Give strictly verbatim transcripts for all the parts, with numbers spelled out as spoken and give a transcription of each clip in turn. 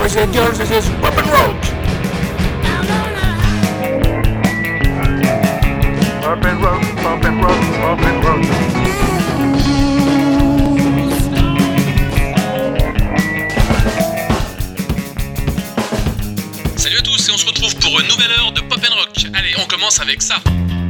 boys and girls, this is Pop and Rock. Pop and Rock, Pop and Rock, Pop and Rock. Salut à tous et on se retrouve pour une nouvelle heure de Pop and Rock. Allez, on commence avec ça.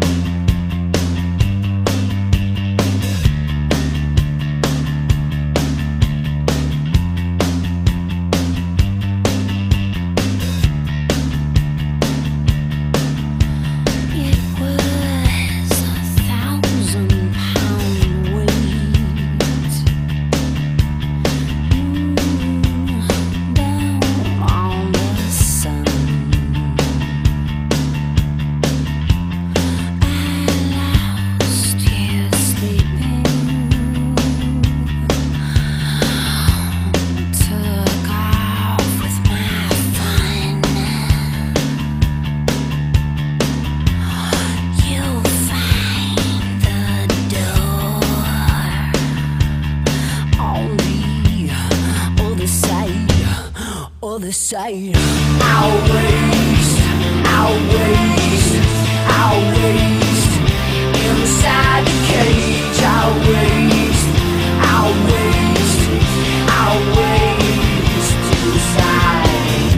Say, I'll waste, I'll waste, I'll waste inside the cage. I'll waste, I'll waste, I'll waste inside.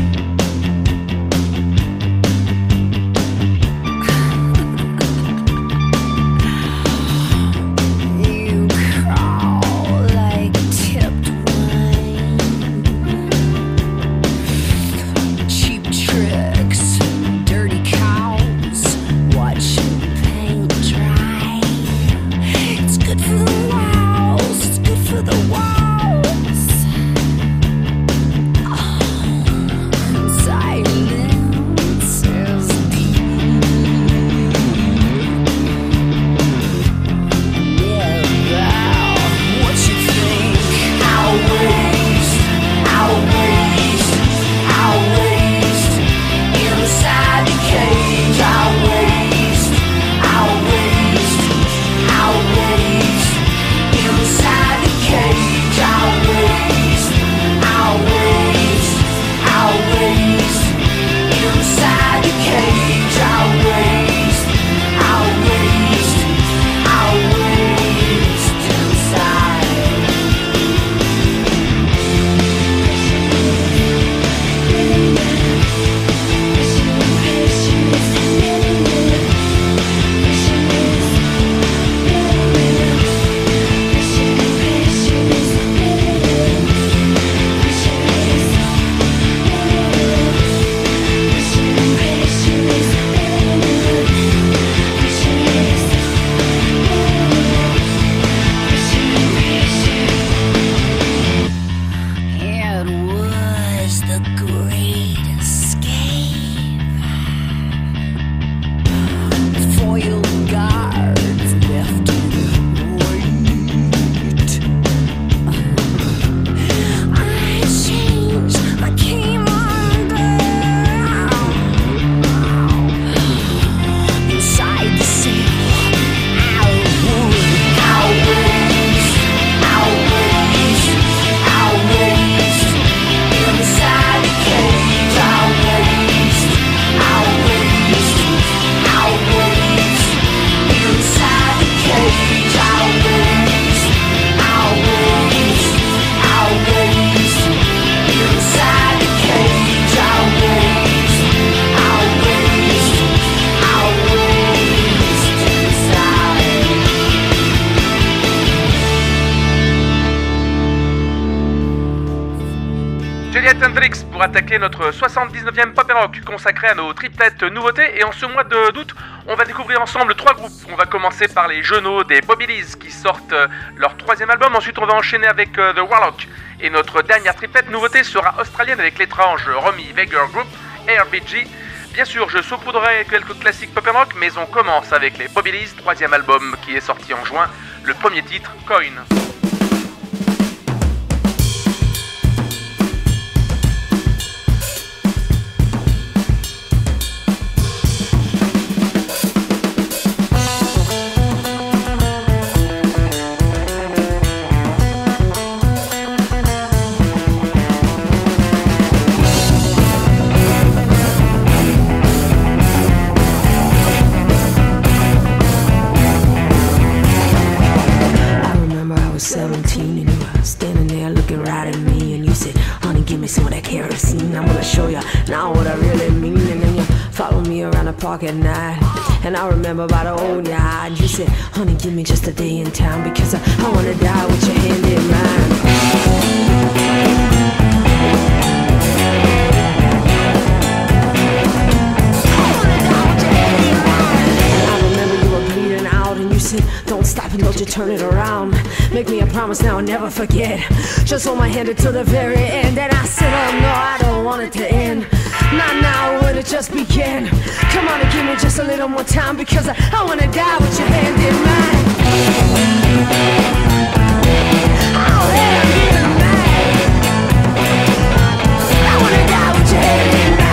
You crawl like tipped tricks, dirty cows, watching paint dry. It's good for the walls, it's good for the walls. Oh, silence is deep. Yeah, well, what you think? I'll waste, I'll waste, I'll waste inside the cage. I'll waste, I'll waste, I'll waste inside the cage. I'll waste, I'll waste, I'll waste inside the cage. I'll waste, I'll waste, I'll waste inside. It was the great escape. Foiled guards left in wait. I changed, I came undone. Inside the cell, I'll I'll waste, I'll waste, I'll waste inside the cage. I'll waste, I'll waste, I'll waste inside the cage. I'll waste, I'll waste, I'll waste inside the cage. I'll waste, I'll waste, I'll waste inside. Juliette Hendrix pour attaquer notre soixante-dix-neuvième Pop and Rock consacré à nos triplettes nouveautés. Et en ce mois de- d'août, on va découvrir ensemble trois groupes. On va commencer par les jeuneaux des Bobbylys qui sortent euh, leur troisième album. Ensuite, on va enchaîner avec euh, The Warlock. Et notre dernière triplette nouveauté sera australienne avec l'étrange Romy Vega Group, R B G. Bien sûr, je saupoudrerai quelques classiques Pop and Rock, mais on commence avec les Bobbylys, troisième album qui est sorti en juin. Le premier titre, Coin. was seventeen and you were standing there looking right at me, and you said, honey, give me some of that kerosene, I'm gonna show you now what I really mean. And then you followed me around the park at night, and I remember by the old yard, you said, honey, give me just a day in town, because I, I wanna die with your hand in mine. Don't stop and don't you turn it around. Make me a promise now, I'll never forget. Just hold my hand until the very end. And I said, oh no, I don't want it to end. Not now, when it just began. Come on and give me just a little more time, because I, I wanna die with your hand in mine. Oh, hand in mine. I wanna die with your hand in mine.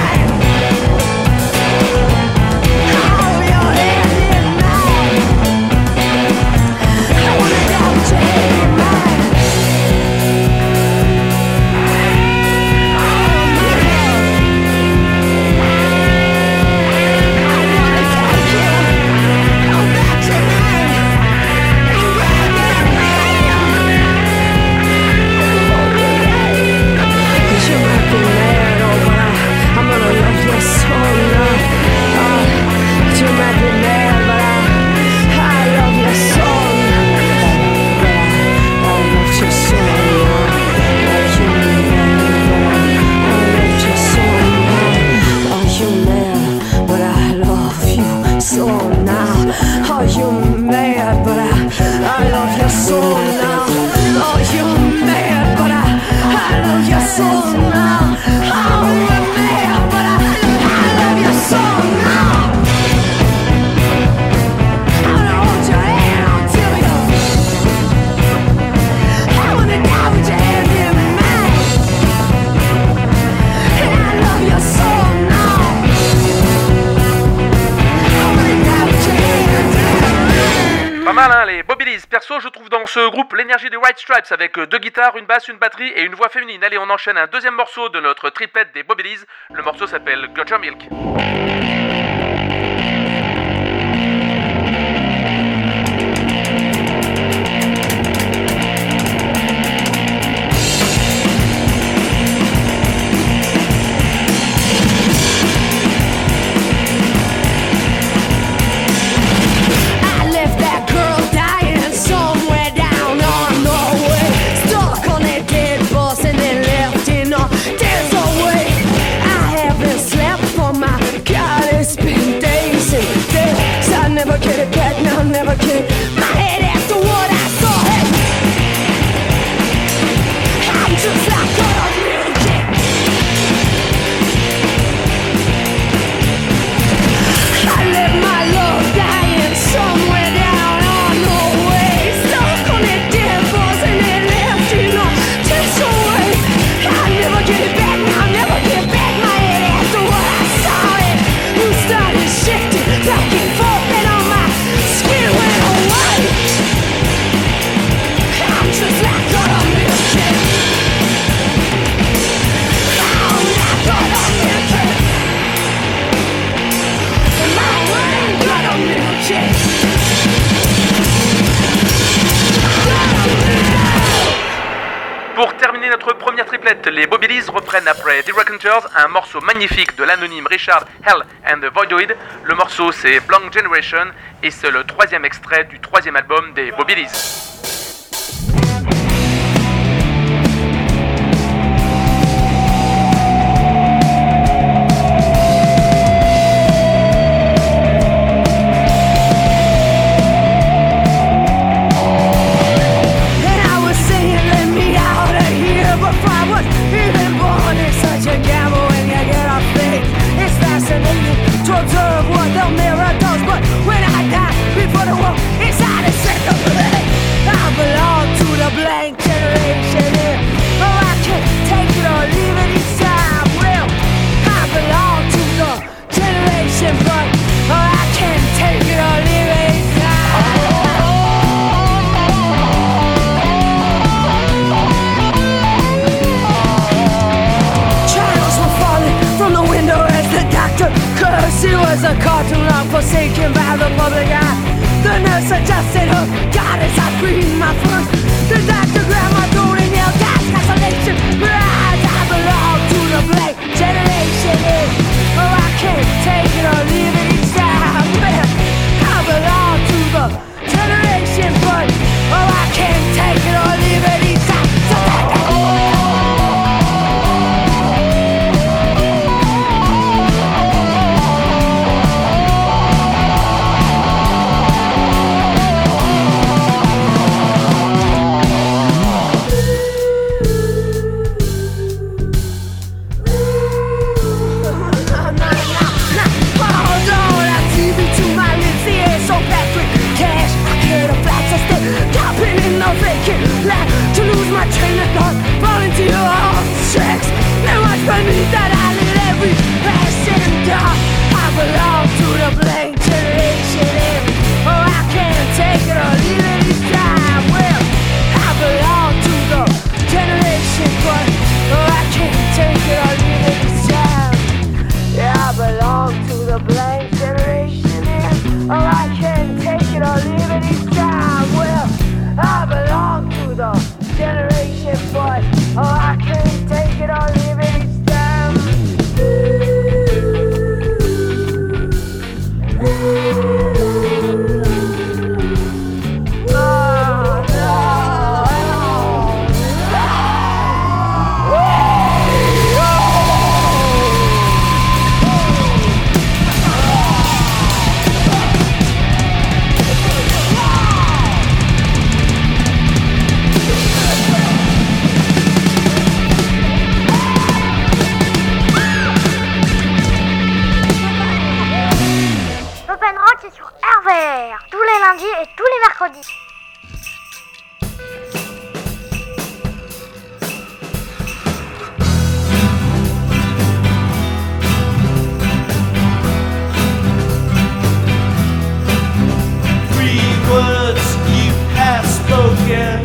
Perso, je trouve dans ce groupe l'énergie des White Stripes avec deux guitares, une basse, une batterie et une voix féminine. Allez, on enchaîne un deuxième morceau de notre triplette des Bobilees. Le morceau s'appelle Got Your Milk. Never get my head after what I saw. Hey, I'm just like a music. I let my love dying somewhere down on the way. Stuck on that dead bus and it left, you know, just away. I'll never get it back, I'll never get back my head after what I saw. It you started shifting back and forth and on my skin went away. I'm just like a milkshake. I'm like a milkshake. My brain got a milkshake. Pour terminer notre première triplette, les Bobilees reprennent après The Raconteurs un morceau magnifique de l'anonyme Richard Hell and the Voidoid. Le morceau c'est Blank Generation et c'est le troisième extrait du troisième album des Bobilees. To observe what the mirror does, but when I die before the world inside is set up, I belong to the blank generation. Yeah. Oh, I can take it or leave it each time. Well, I belong to the generation, but oh, I can take it or leave it each time. Trials were falling from the window as the doctor cursed. It was a cartoon long forsaken by the public eye. The nurse adjusted her goddess, I breathed my first. The not fall into your own tricks. It was for me that I lit every passion dark. I belong to the blank generation and oh, I can't take it or leave it this time. Well, I belong to the generation, but oh, I can't take it or leave it this time. Yeah, I belong to the blank generation and oh, I can't take it or leave it this time. Well, I belong to the generation, but oh, I can't take it or leave it this time. Oh, no. Open Rock est sur R V R, tous les lundis et tous les mercredis. Three words you have spoken.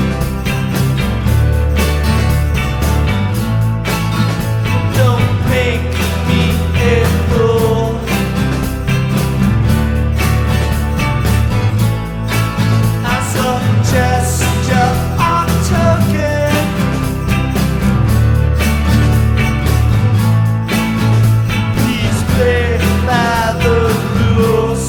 Don't make me a fool. As a gesture or token, please play by the rules.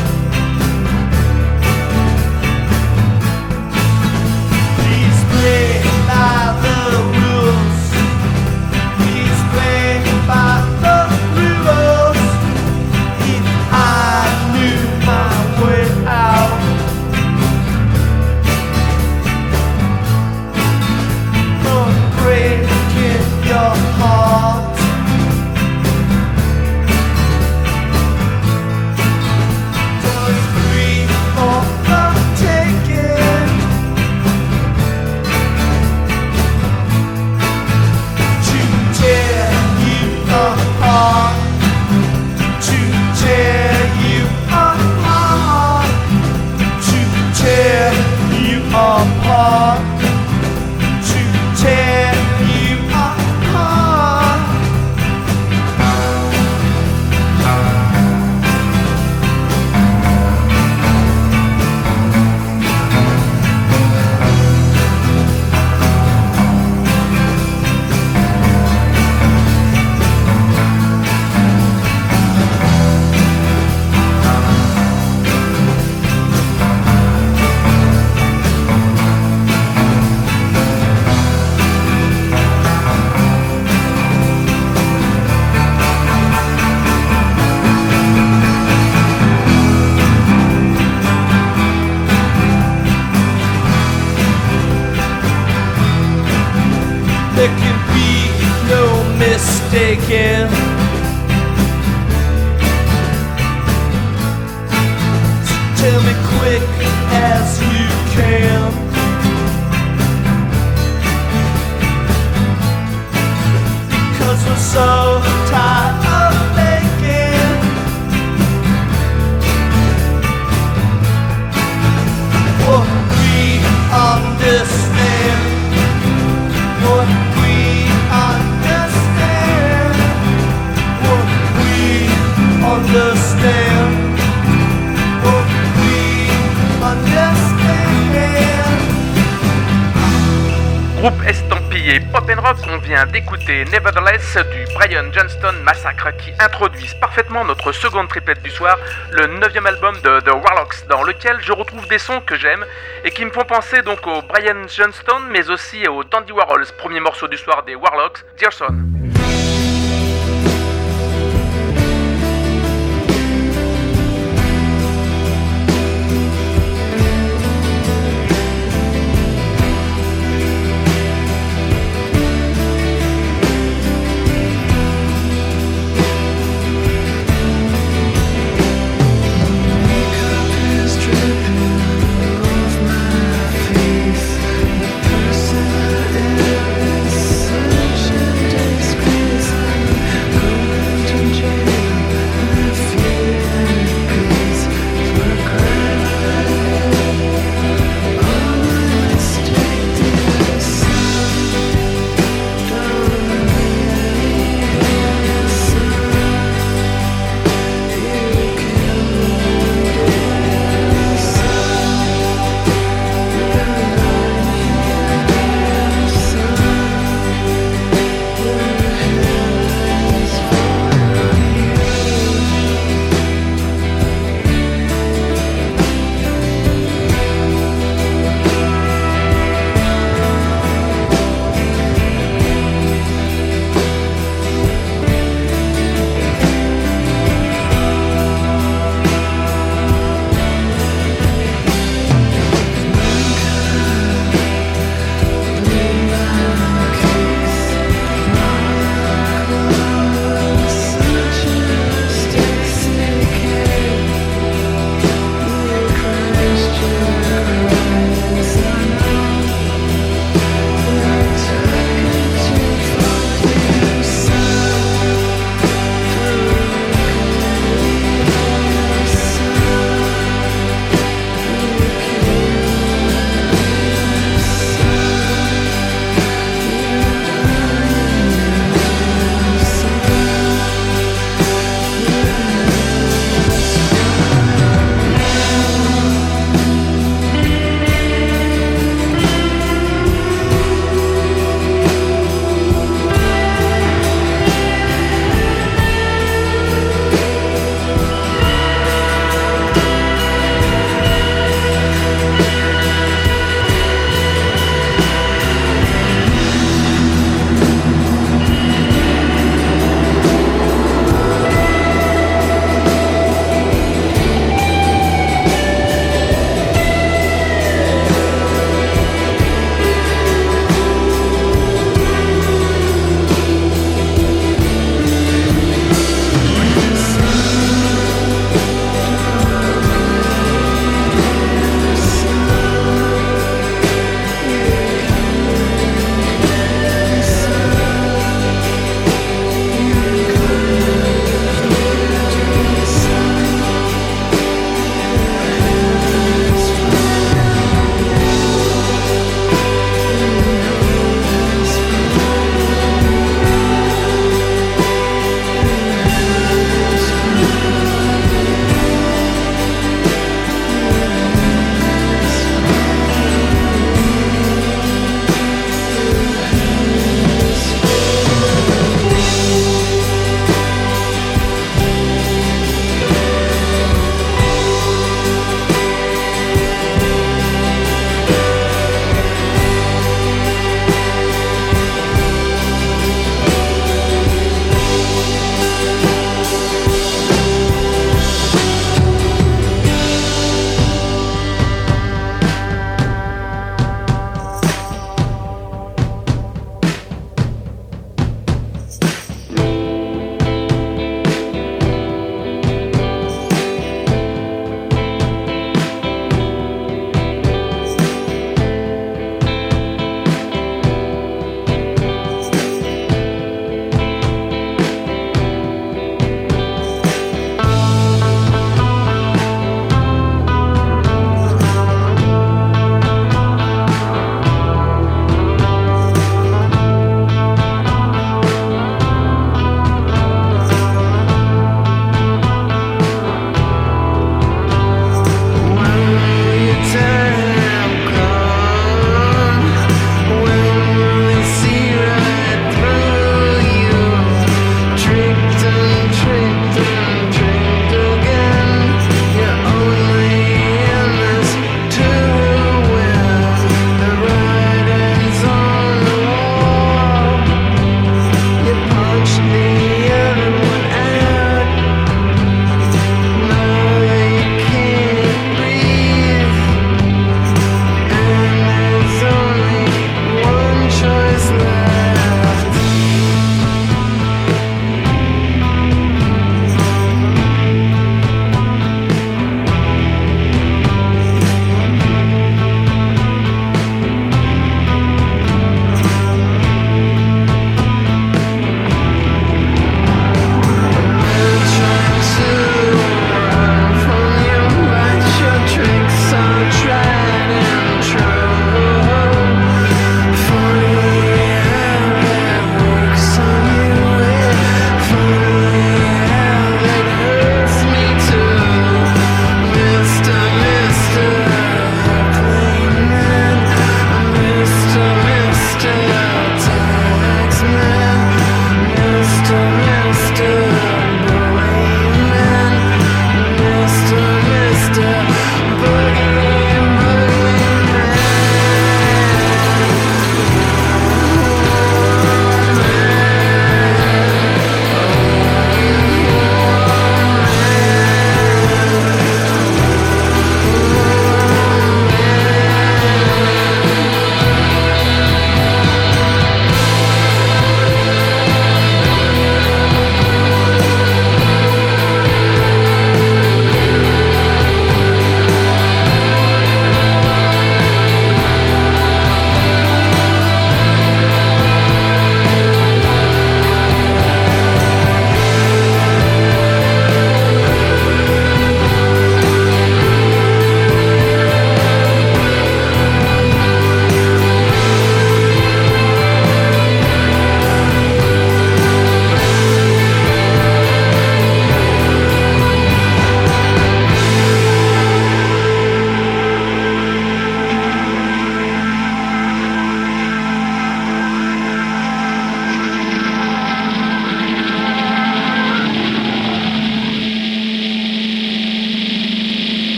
Please play by the rules. Please play by the rules. If I knew my way out, not breaking your heart. Does free for the taking. To tear you apart, to tear you apart, to tear you apart, to tear you apart. There can be no mistaking. So tell me quick as you can. Because we're so tired of faking. What we understand, what we understand, what we understand, what we understand. Groupe estampillé Pop and Rock, on vient d'écouter Nevertheless du Brian Johnston Massacre qui introduisent parfaitement notre seconde triplette du soir, le neuvième album de The Warlocks, dans lequel je retrouve des sons que j'aime et qui me font penser donc au Brian Johnston mais aussi au Dandy Warhols, premier morceau du soir des Warlocks, Dear Son. Person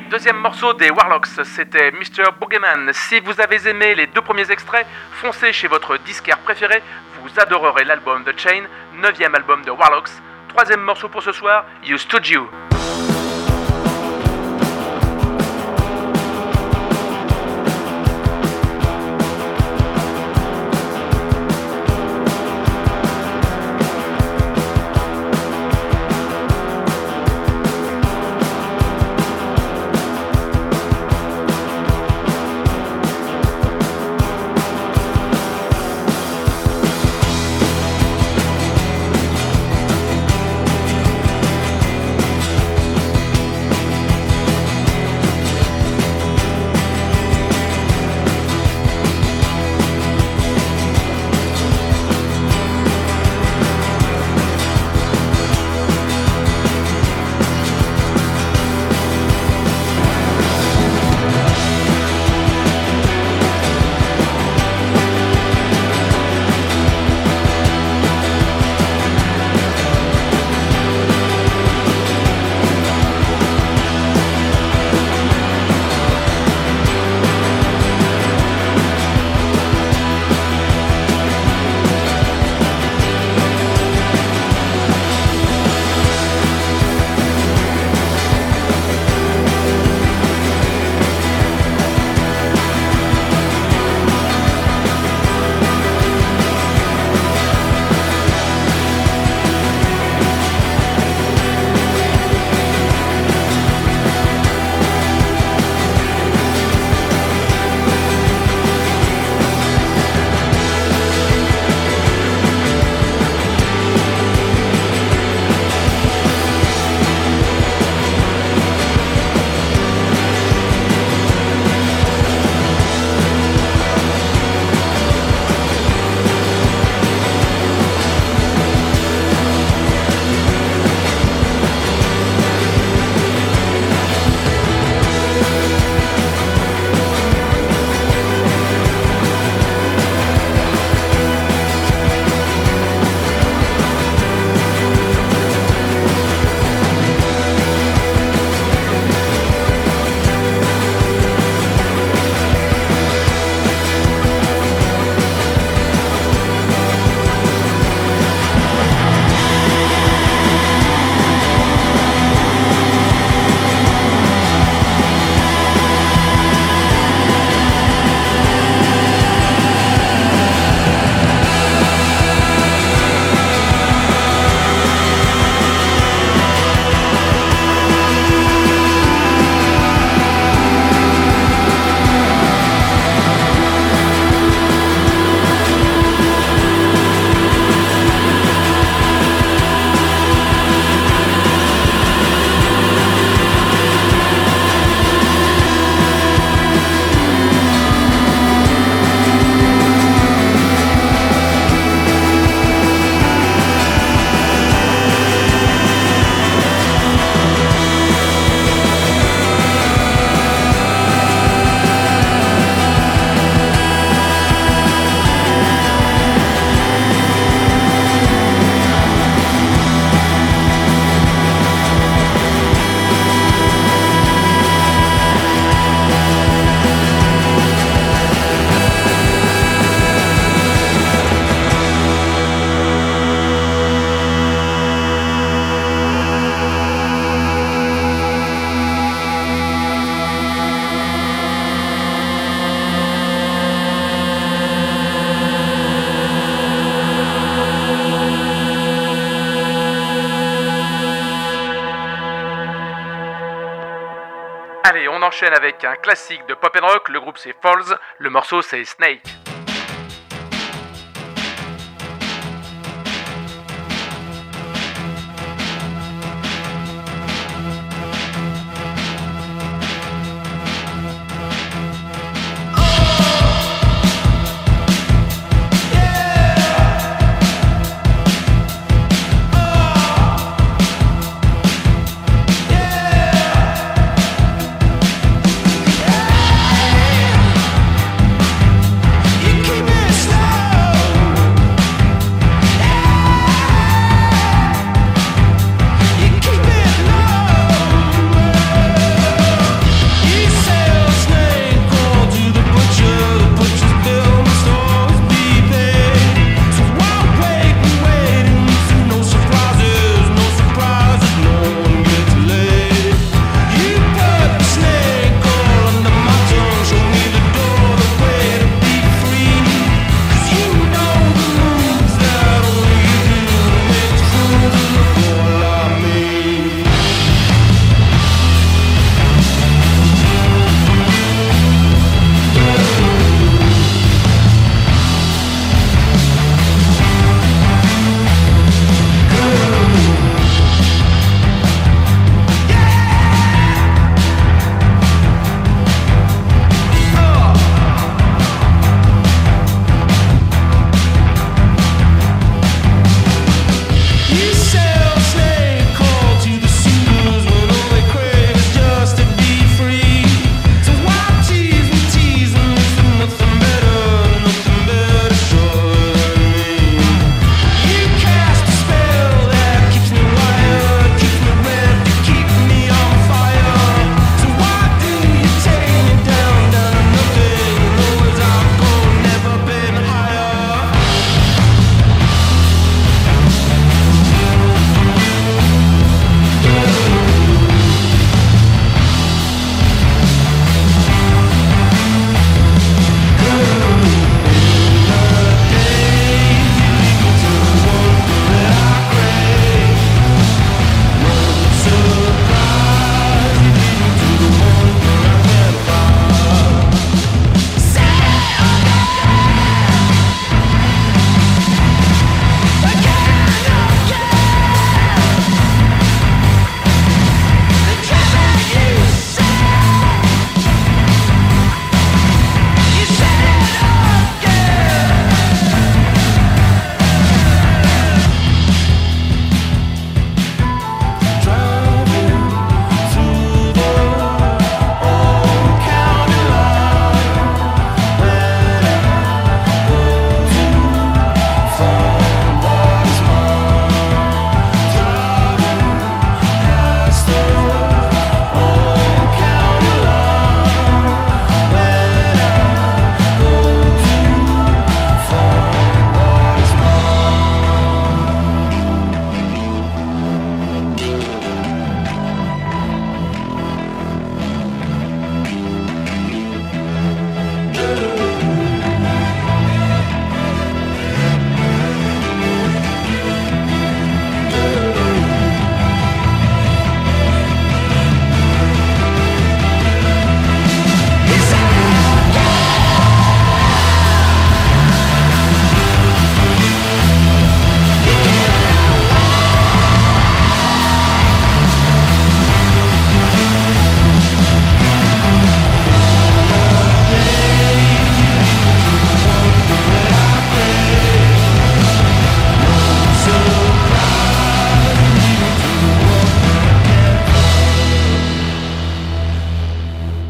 Deuxième morceau des Warlocks, c'était mister Boogeyman. Si vous avez aimé les deux premiers extraits, foncez chez votre disquaire préféré, vous adorerez l'album The Chain, neuvième album de Warlocks. Troisième morceau pour ce soir, You Stood You. Allez, on enchaîne avec un classique de pop and rock, le groupe c'est Falls, le morceau c'est Snake. Yeah.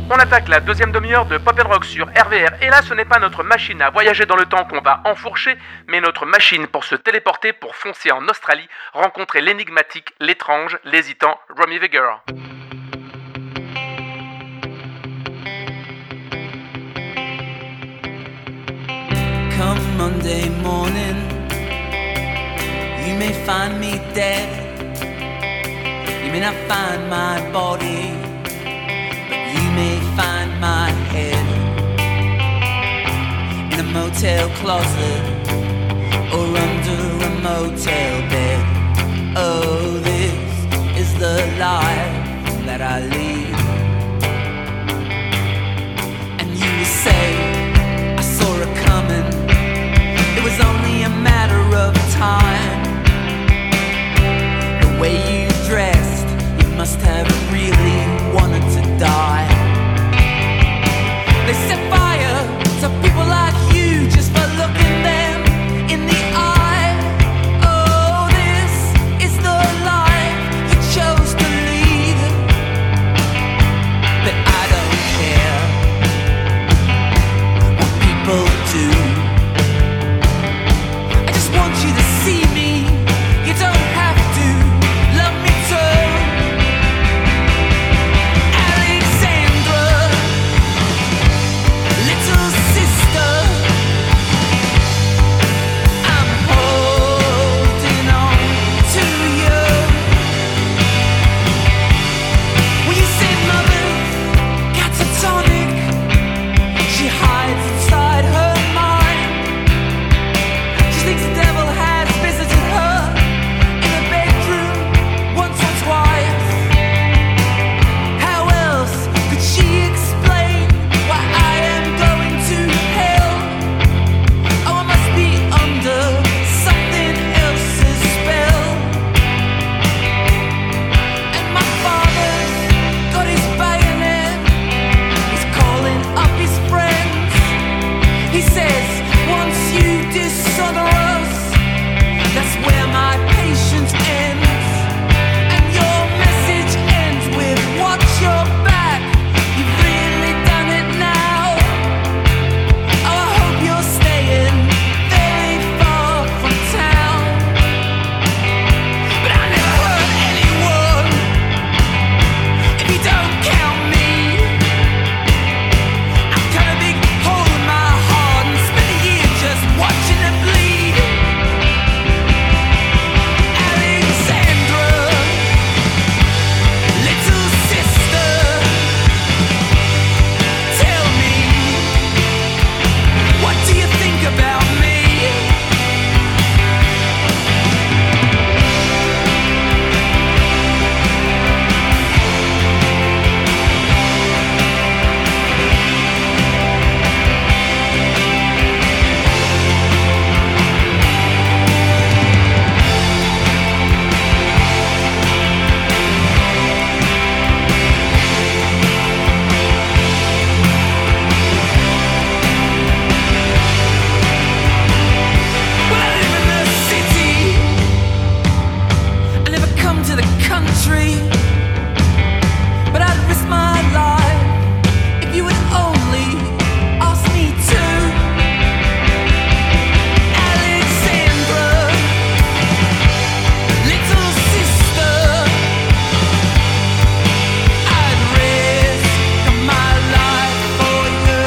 On attaque la deuxième demi-heure de Pop and Rock sur R V R. Et là, ce n'est pas notre machine à voyager dans le temps qu'on va enfourcher, mais notre machine pour se téléporter, pour foncer en Australie, rencontrer l'énigmatique, l'étrange, l'hésitant Romy Vega. Come Monday morning, you may find me dead. You may not find my body, but you may find my head in a motel closet or under a motel bed. Oh, this is the life that I lead. And you will say, I saw her coming. It was only a matter of time. The way you dressed, you must have really wanted to die. They set fire to people like you just for looking them in the eye. Oh, this is the life you chose to lead. But I don't care what people do. Want you to see me, you don't have to love me too. Alexandra, little sister, I'm holding on to you. When you say mother's catatonic, she hides inside her mind. She thinks the devil has visited her in the bedroom once or twice. How else could she explain why I am going to hell? Oh, I must be under something else's spell. And my father's got his bayonet. He's calling up his friends. He says, once you dishonor us, that's where my patience ends. And your message ends with, watch your back, you've really done it now. Oh, I hope you're staying very far from town. But I never hurt anyone, if you don't count me. I've cut a big hole in my heart and spent a year just watching it bleed. Alexandra, little sister, tell me, what do you think about me? Well, I live in the city, I never come to the country, but I'd risk my life if you would only ask me to. Alexandra, little sister, I'd risk my life for you.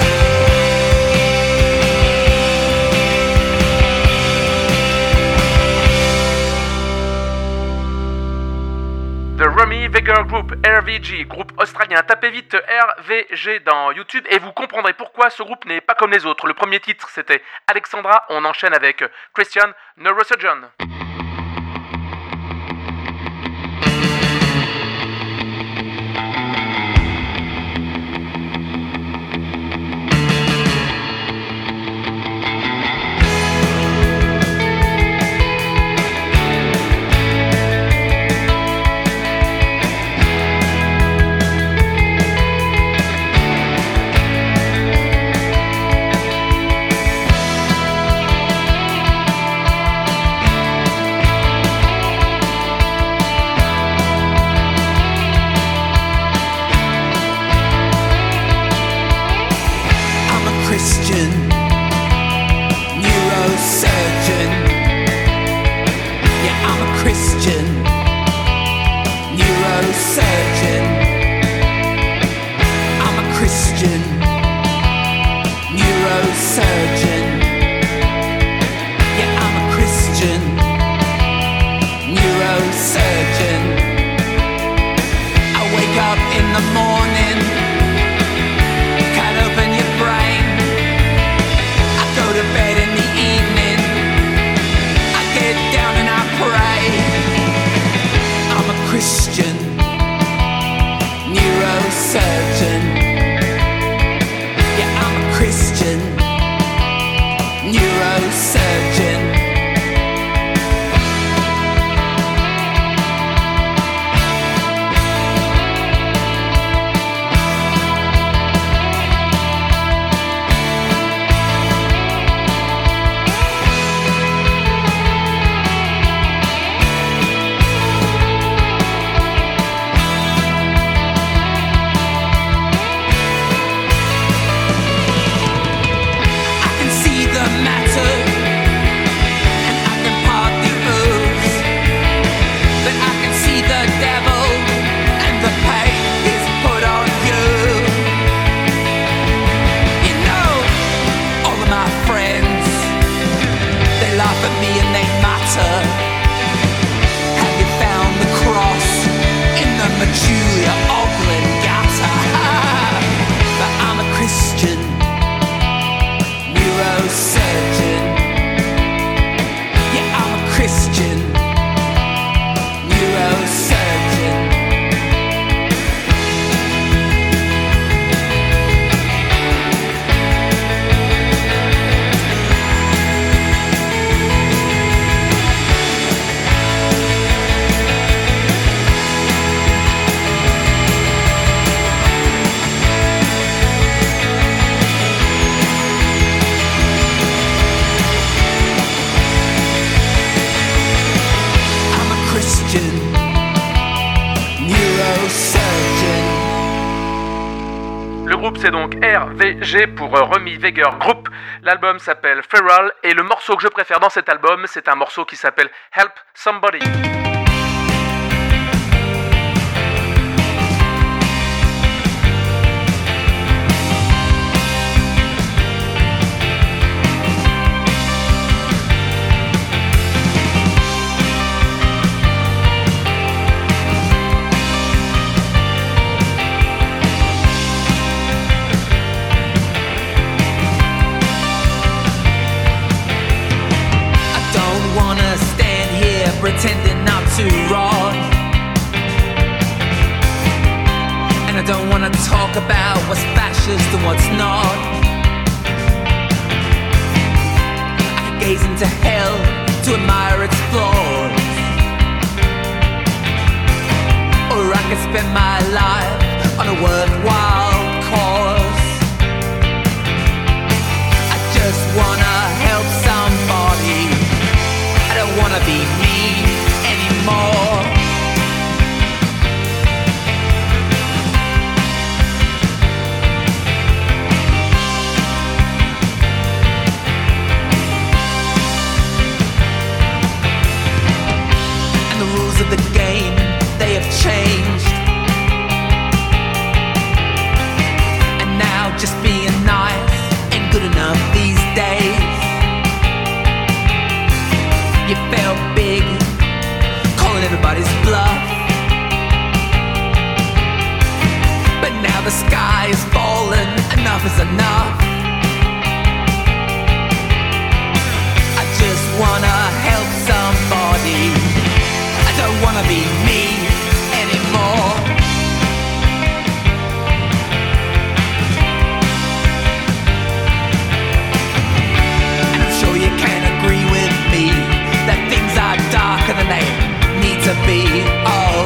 The Romy Vega Group, R V G, groupe australien. Tapez vite R V G dans YouTube et vous comprendrez pourquoi ce groupe n'est pas comme les autres. Le premier titre c'était Alexandra, on enchaîne avec Christian Neurosurgeon. Alexandra, Christian neurosurgeon. Yeah, I'm a Christian neurosurgeon. I'm a Christian neurosurgeon. Yeah, I'm a Christian neurosurgeon. I wake up in the morning, cut open your brain. I go to bed in the evening, I get down and I pray. I'm a Christian neurosurgeon. Yeah, I'm a Christian neurosurgeon. Julia Oblongata. But I'm a Christian neurosurgeon. Yeah, I'm a Christian neurosurgeon. Le groupe c'est donc R V G pour Romy Veger Group. L'album s'appelle Feral et le morceau que je préfère dans cet album, c'est un morceau qui s'appelle Help Somebody. Pretending not to rot, and I don't wanna talk about what's fascist and what's not. I could gaze into hell to admire its flaws, or I could spend my life on a worthwhile cause. I just wanna help somebody, I don't wanna be me anymore. And the rules of the game, they have changed. And now just being nice ain't good enough these days. You felt big, calling everybody's bluff, but now the sky is falling, enough is enough. I just wanna help somebody, I don't wanna be me anymore. And I'm sure you can agree with me that things are darker than they need to be. Oh,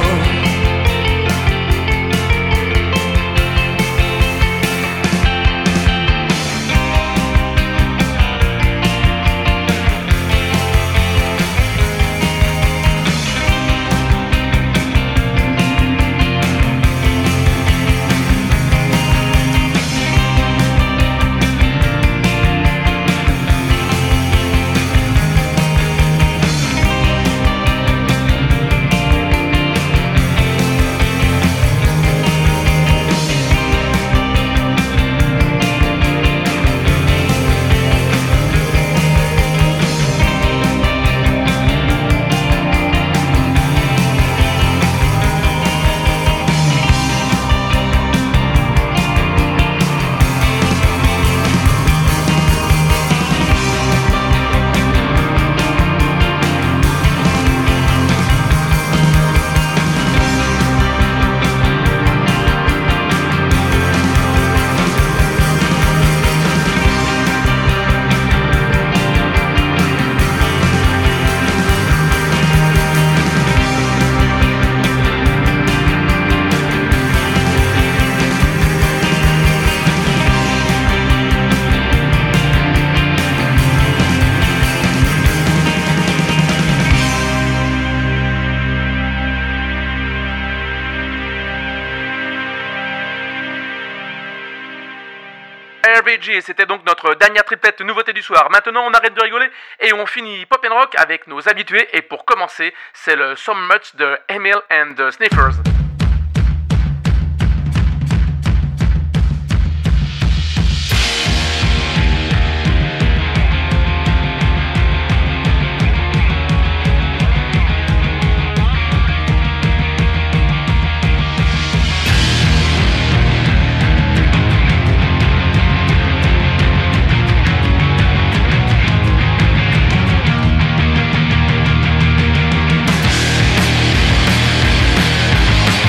Bee Gees, c'était donc notre dernière triplette nouveauté du soir. Maintenant, on arrête de rigoler et on finit Pop and Rock avec nos habitués. Et pour commencer, c'est le So Much de Emil and the Sniffers. Thank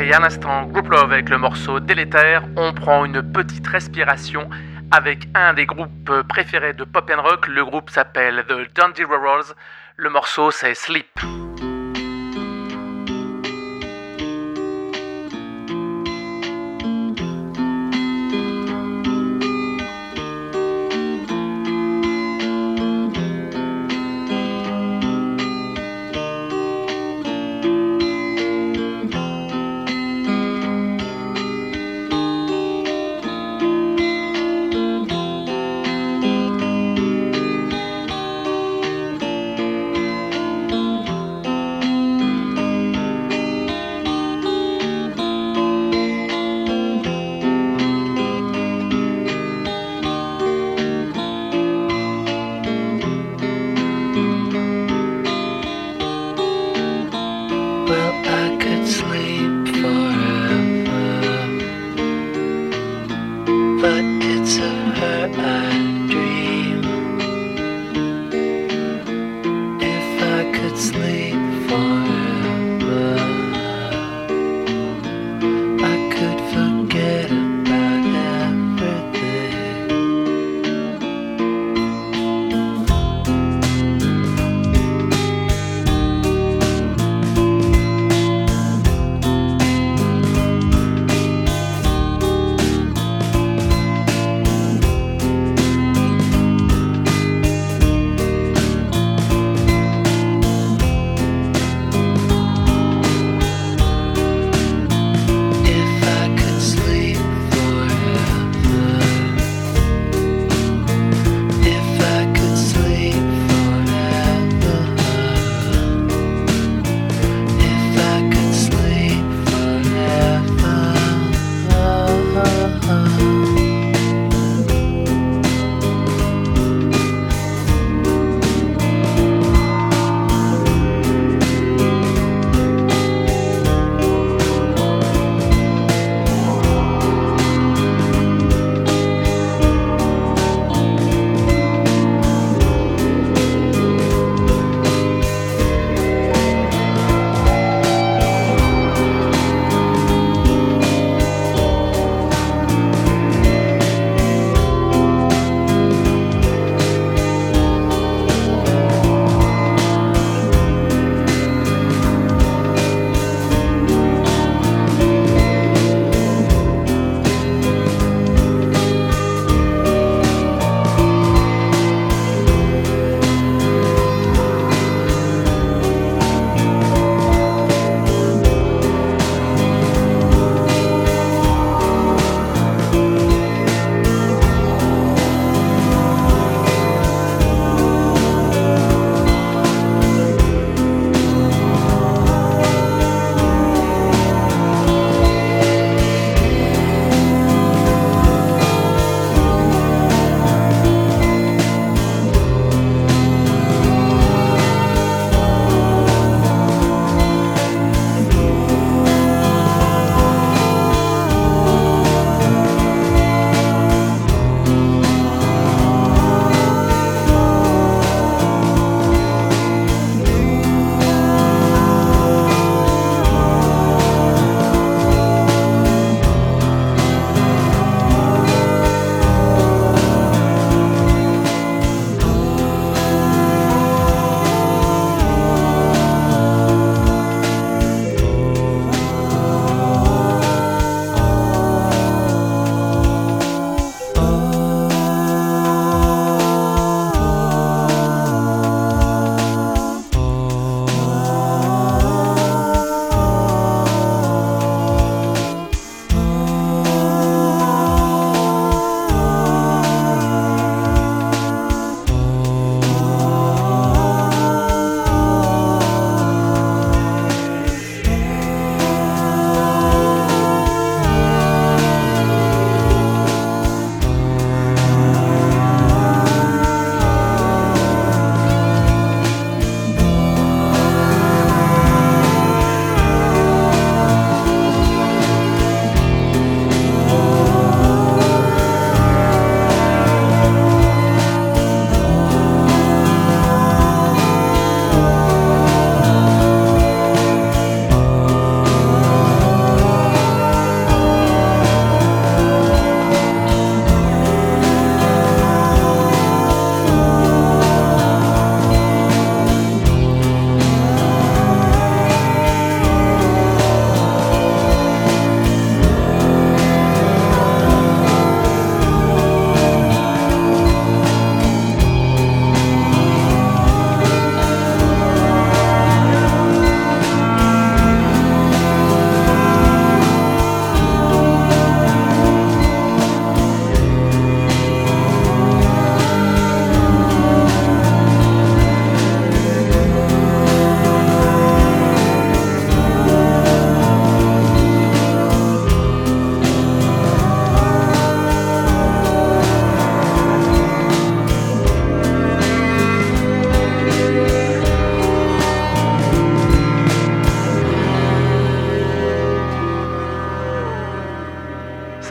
Et à l'instant, Group Love avec le morceau Délétère, on prend une petite respiration avec un des groupes préférés de pop and rock. Le groupe s'appelle The Dundee Rollers. Le morceau c'est Sleep.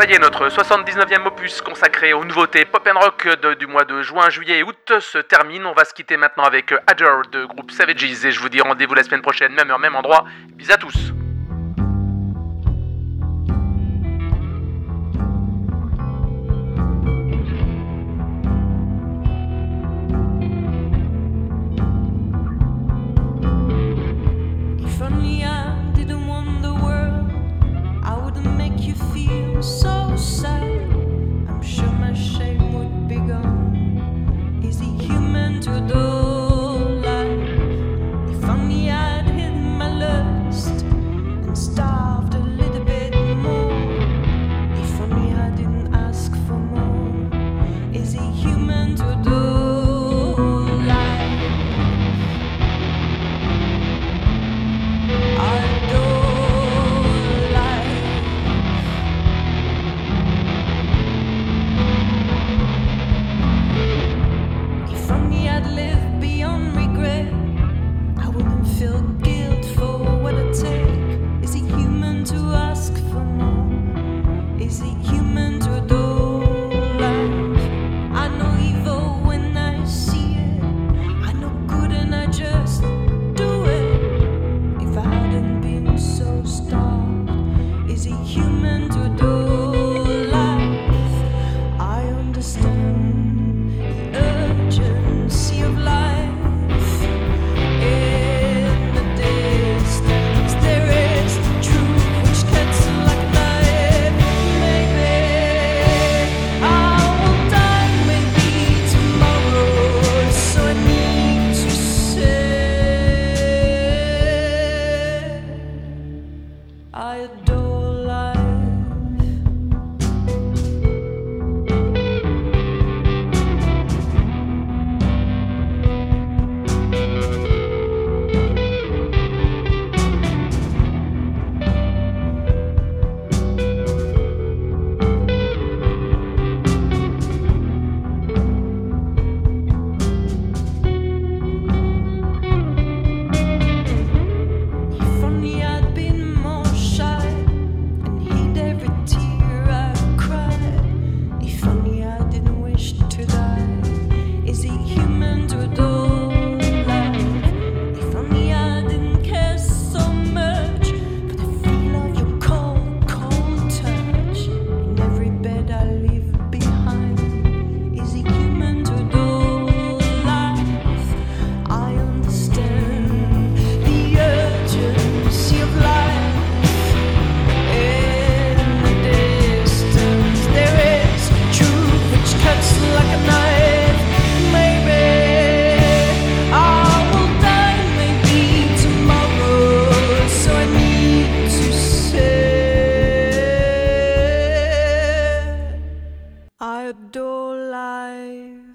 Ça y est, notre soixante-dix-neuvième opus consacré aux nouveautés pop and rock de- du mois de juin, juillet et août se termine. On va se quitter maintenant avec Adore de groupe Savages et je vous dis rendez-vous la semaine prochaine, même heure, même endroit. Bisous à tous. If only I didn't want the world, I wouldn't make you feel so sad. I'm sure my shame would be gone. Is he human to adore life? If only I'd hidden my lust and starved a little bit more. If only I didn't ask for more. Is he human to adore life? I adore life. If only I'd live beyond regret, I wouldn't feel guilt for what I take. Is he human to ask for more? Is he human to adore life? I know evil when I see it. I know good and I just do it. If I hadn't been so starved, is he human to adore life? I understand the urgency of life. In the distance, there is truth which cuts like a knife. Maybe I will die, maybe tomorrow. So I need to say, I adore life. If only I'd been more shy and hid every tear I cried. If only I didn't wish to die. Is he human to adore life? If only I didn't care so much for the feel of your cold, cold touch in every bed I leave behind. Is he human to adore life? I understand the urgency of life. In the distance, there is truth which cuts like a knife. Maybe I will die, maybe tomorrow. So I need to say, I adore life.